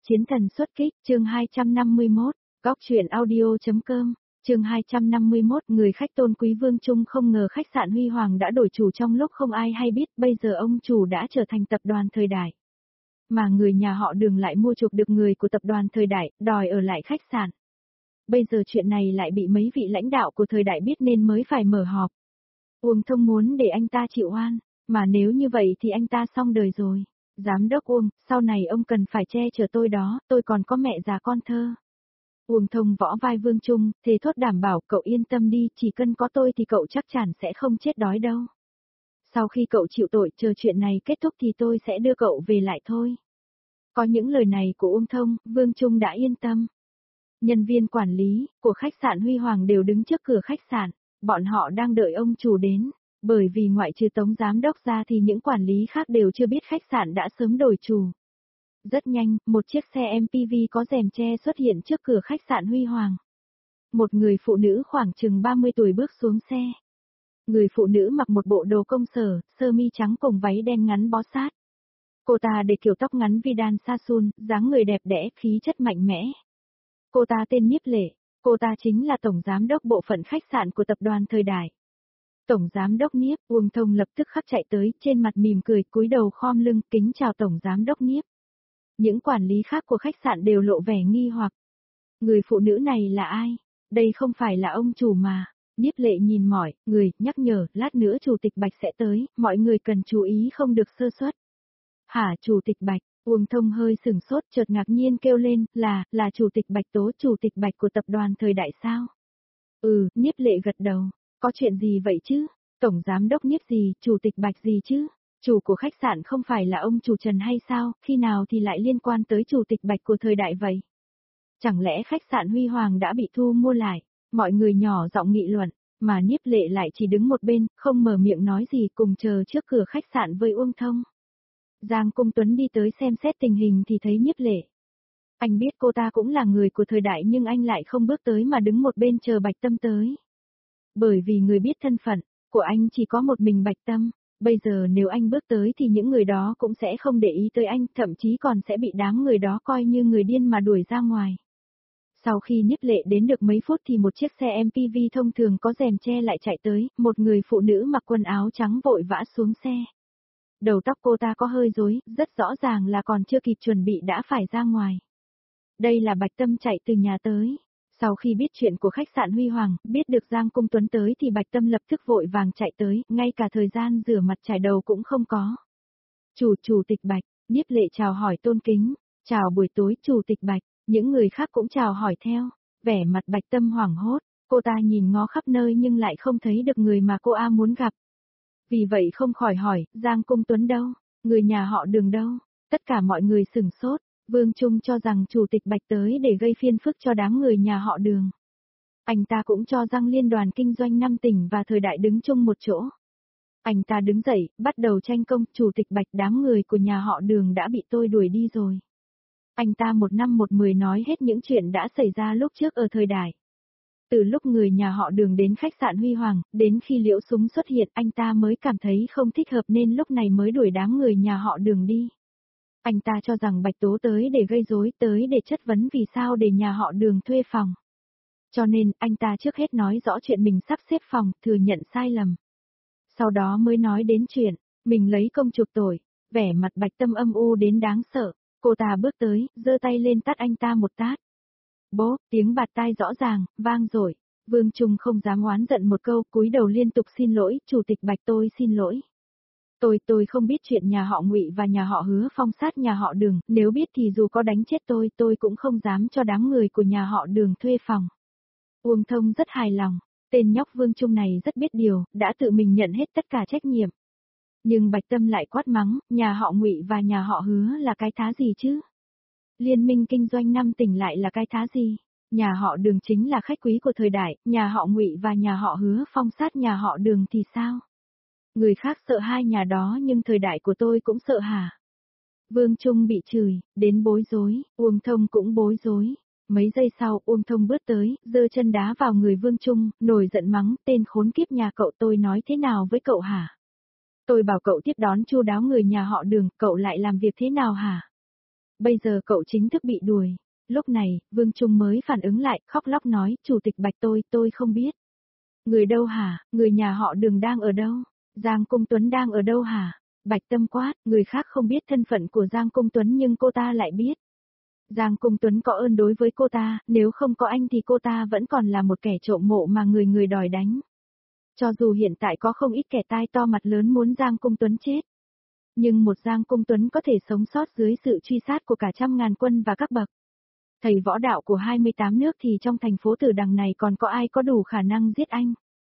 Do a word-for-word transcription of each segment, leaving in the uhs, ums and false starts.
Chiến thần xuất kích, chương hai trăm năm mươi mốt, góc truyện audio.com, chương hai trăm năm mươi mốt, người khách tôn quý Vương Trung không ngờ khách sạn Huy Hoàng đã đổi chủ trong lúc không ai hay biết, bây giờ ông chủ đã trở thành tập đoàn Thời Đại. Mà người nhà họ Đường lại mua chuộc được người của tập đoàn Thời Đại, đòi ở lại khách sạn. Bây giờ chuyện này lại bị mấy vị lãnh đạo của Thời Đại biết nên mới phải mở họp. Uông Thông muốn để anh ta chịu oan, mà nếu như vậy thì anh ta xong đời rồi. Giám đốc Uông, sau này ông cần phải che chở tôi đó, tôi còn có mẹ già con thơ. Uông Thông võ vai Vương Trung, thề thốt đảm bảo cậu yên tâm đi, chỉ cần có tôi thì cậu chắc chắn sẽ không chết đói đâu. Sau khi cậu chịu tội, chờ chuyện này kết thúc thì tôi sẽ đưa cậu về lại thôi. Có những lời này của Uông Thông, Vương Trung đã yên tâm. Nhân viên quản lý của khách sạn Huy Hoàng đều đứng trước cửa khách sạn, bọn họ đang đợi ông chủ đến. Bởi vì ngoại trừ Tống Giám Đốc ra thì những quản lý khác đều chưa biết khách sạn đã sớm đổi chủ. Rất nhanh, một chiếc xe em pê vê có rèm che xuất hiện trước cửa khách sạn Huy Hoàng. Một người phụ nữ khoảng chừng ba mươi tuổi bước xuống xe. Người phụ nữ mặc một bộ đồ công sở, sơ mi trắng cùng váy đen ngắn bó sát. Cô ta để kiểu tóc ngắn Vidal Sassoon, dáng người đẹp đẽ, khí chất mạnh mẽ. Cô ta tên Nhiếp Lệ, cô ta chính là Tổng Giám Đốc bộ phận khách sạn của tập đoàn Thời Đại. Tổng Giám Đốc Nhiếp, Uông Thông lập tức khắc chạy tới, trên mặt mỉm cười, cúi đầu khom lưng, kính chào Tổng Giám Đốc Nhiếp. Những quản lý khác của khách sạn đều lộ vẻ nghi hoặc. Người phụ nữ này là ai? Đây không phải là ông chủ mà. Nhiếp Lệ nhìn mọi người, nhắc nhở, lát nữa Chủ tịch Bạch sẽ tới, mọi người cần chú ý không được sơ suất. Hả, Chủ tịch Bạch? Uông Thông hơi sừng sốt, chợt ngạc nhiên kêu lên, là, là Chủ tịch Bạch Tố, Chủ tịch Bạch của tập đoàn Thời Đại sao? Ừ, Nhiếp Lệ gật đầu. Có chuyện gì vậy chứ? Tổng Giám Đốc Nhiếp gì, Chủ tịch Bạch gì chứ? Chủ của khách sạn không phải là ông chủ Trần hay sao, khi nào thì lại liên quan tới Chủ tịch Bạch của Thời Đại vậy? Chẳng lẽ khách sạn Huy Hoàng đã bị thu mua lại? Mọi người nhỏ giọng nghị luận, mà Nhiếp Lệ lại chỉ đứng một bên, không mở miệng nói gì, cùng chờ trước cửa khách sạn với Uông Thông. Giang Cung Tuấn đi tới xem xét tình hình thì thấy Nhiếp Lệ. Anh biết cô ta cũng là người của Thời Đại nhưng anh lại không bước tới mà đứng một bên chờ Bạch Tâm tới. Bởi vì người biết thân phận của anh chỉ có một mình Bạch Tâm, bây giờ nếu anh bước tới thì những người đó cũng sẽ không để ý tới anh, thậm chí còn sẽ bị đám người đó coi như người điên mà đuổi ra ngoài. Sau khi Nhiếp Lệ đến được mấy phút thì một chiếc xe em pê vê thông thường có rèm che lại chạy tới, một người phụ nữ mặc quần áo trắng vội vã xuống xe. Đầu tóc cô ta có hơi rối, rất rõ ràng là còn chưa kịp chuẩn bị đã phải ra ngoài. Đây là Bạch Tâm chạy từ nhà tới. Sau khi biết chuyện của khách sạn Huy Hoàng, biết được Giang Cung Tuấn tới thì Bạch Tâm lập tức vội vàng chạy tới, ngay cả thời gian rửa mặt chải đầu cũng không có. Chủ, Chủ tịch Bạch, Nhiếp Lệ chào hỏi tôn kính, chào buổi tối Chủ tịch Bạch, những người khác cũng chào hỏi theo, vẻ mặt Bạch Tâm hoảng hốt, cô ta nhìn ngó khắp nơi nhưng lại không thấy được người mà cô A muốn gặp. Vì vậy không khỏi hỏi, Giang Cung Tuấn đâu, người nhà họ Đường đâu, tất cả mọi người sửng sốt. Vương Trung cho rằng Chủ tịch Bạch tới để gây phiền phức cho đám người nhà họ Đường. Anh ta cũng cho rằng Liên đoàn Kinh doanh năm tỉnh và Thời Đại đứng chung một chỗ. Anh ta đứng dậy, bắt đầu tranh công, Chủ tịch Bạch, đám người của nhà họ Đường đã bị tôi đuổi đi rồi. Anh ta một năm một mười nói hết những chuyện đã xảy ra lúc trước ở Thời Đại. Từ lúc người nhà họ Đường đến khách sạn Huy Hoàng, đến khi Liễu Súng xuất hiện, anh ta mới cảm thấy không thích hợp nên lúc này mới đuổi đám người nhà họ Đường đi. Anh ta cho rằng Bạch Tố tới để gây rối, tới để chất vấn vì sao để nhà họ Đường thuê phòng. Cho nên, anh ta trước hết nói rõ chuyện mình sắp xếp phòng, thừa nhận sai lầm. Sau đó mới nói đến chuyện, mình lấy công chuộc tội, vẻ mặt Bạch Tâm âm u đến đáng sợ. Cô ta bước tới, giơ tay lên tát anh ta một tát. Bố, tiếng bạt tai rõ ràng, vang rồi. Vương Trung không dám oán giận một câu, cúi đầu liên tục xin lỗi, Chủ tịch Bạch tôi xin lỗi. Tôi, tôi không biết chuyện nhà họ Ngụy và nhà họ Hứa phong sát nhà họ Đường, nếu biết thì dù có đánh chết tôi, tôi cũng không dám cho đám người của nhà họ Đường thuê phòng. Uông Thông rất hài lòng, tên nhóc Vương Trung này rất biết điều, đã tự mình nhận hết tất cả trách nhiệm. Nhưng Bạch Tâm lại quát mắng, nhà họ Ngụy và nhà họ Hứa là cái thá gì chứ? Liên minh kinh doanh năm tỉnh lại là cái thá gì? Nhà họ Đường chính là khách quý của Thời Đại, nhà họ Ngụy và nhà họ Hứa phong sát nhà họ Đường thì sao? Người khác sợ hai nhà đó nhưng Thời Đại của tôi cũng sợ hả? Vương Trung bị chửi, đến bối rối, Uông Thông cũng bối rối. Mấy giây sau Uông Thông bước tới, giơ chân đá vào người Vương Trung, nổi giận mắng, tên khốn kiếp nhà cậu tôi nói thế nào với cậu hả? Tôi bảo cậu tiếp đón chu đáo người nhà họ Đường, cậu lại làm việc thế nào hả? Bây giờ cậu chính thức bị đuổi. Lúc này, Vương Trung mới phản ứng lại, khóc lóc nói, Chủ tịch Bạch tôi, tôi không biết. Người đâu hả, người nhà họ Đường đang ở đâu? Giang Cung Tuấn đang ở đâu hả? Bạch Tâm quát, người khác không biết thân phận của Giang Cung Tuấn nhưng cô ta lại biết. Giang Cung Tuấn có ơn đối với cô ta, nếu không có anh thì cô ta vẫn còn là một kẻ trộm mộ mà người người đòi đánh. Cho dù hiện tại có không ít kẻ tai to mặt lớn muốn Giang Cung Tuấn chết. Nhưng một Giang Cung Tuấn có thể sống sót dưới sự truy sát của cả trăm ngàn quân và các bậc. Thầy võ đạo của hai mươi tám nước thì trong thành phố Tử Đằng này còn có ai có đủ khả năng giết anh.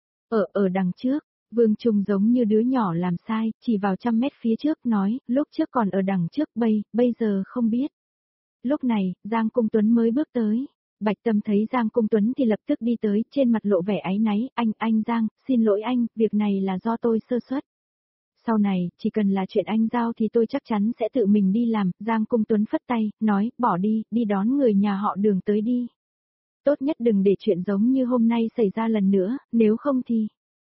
Ở ở đằng trước, Vương Trung giống như đứa nhỏ làm sai, chỉ vào trăm mét phía trước nói, lúc trước còn ở đằng trước bây, bây giờ không biết. Lúc này, Giang Cung Tuấn mới bước tới. Bạch Tâm thấy Giang Cung Tuấn thì lập tức đi tới, trên mặt lộ vẻ áy náy, anh, anh Giang, xin lỗi anh, việc này là do tôi sơ suất. Sau này, chỉ cần là chuyện anh giao thì tôi chắc chắn sẽ tự mình đi làm, Giang Cung Tuấn phất tay, nói, bỏ đi, đi đón người nhà họ Đường tới đi. Tốt nhất đừng để chuyện giống như hôm nay xảy ra lần nữa, nếu không thì...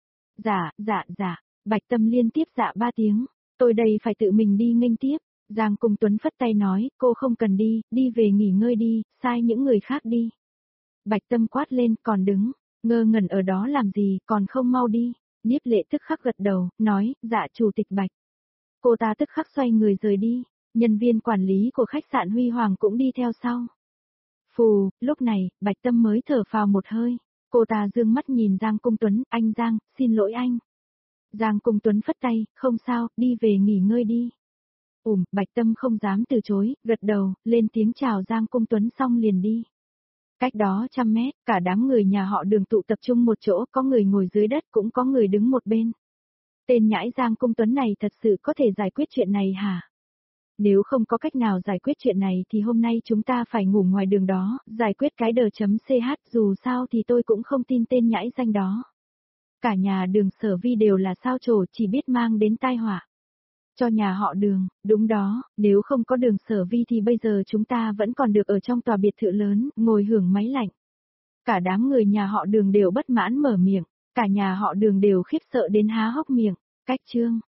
Dạ, dạ, dạ, Bạch Tâm liên tiếp dạ ba tiếng, tôi đây phải tự mình đi nghênh tiếp. Giang Cung Tuấn phất tay nói, cô không cần đi, đi về nghỉ ngơi đi, sai những người khác đi. Bạch Tâm quát lên, còn đứng, ngơ ngẩn ở đó làm gì, còn không mau đi. Niếp Lệ tức khắc gật đầu, nói, dạ Chủ tịch Bạch. Cô ta tức khắc xoay người rời đi, nhân viên quản lý của khách sạn Huy Hoàng cũng đi theo sau. Phù, lúc này, Bạch Tâm mới thở phào một hơi, cô ta dương mắt nhìn Giang Cung Tuấn, anh Giang, xin lỗi anh. Giang Cung Tuấn phất tay, không sao, đi về nghỉ ngơi đi. Ủm, Bạch Tâm không dám từ chối, gật đầu, lên tiếng chào Giang Cung Tuấn xong liền đi. Cách đó trăm mét, cả đám người nhà họ Đường tụ tập trung một chỗ, có người ngồi dưới đất cũng có người đứng một bên. Tên nhãi Giang Cung Tuấn này thật sự có thể giải quyết chuyện này hả? Nếu không có cách nào giải quyết chuyện này thì hôm nay chúng ta phải ngủ ngoài đường đó, giải quyết cái đờ chấm ch dù sao thì tôi cũng không tin tên nhãi danh đó. Cả nhà Đường Sở Vi đều là sao trổ chỉ biết mang đến tai họa. Cho nhà họ Đường, đúng đó, nếu không có Đường Sở Vi thì bây giờ chúng ta vẫn còn được ở trong tòa biệt thự lớn, ngồi hưởng máy lạnh. Cả đám người nhà họ Đường đều bất mãn mở miệng, cả nhà họ Đường đều khiếp sợ đến há hốc miệng. Cách chương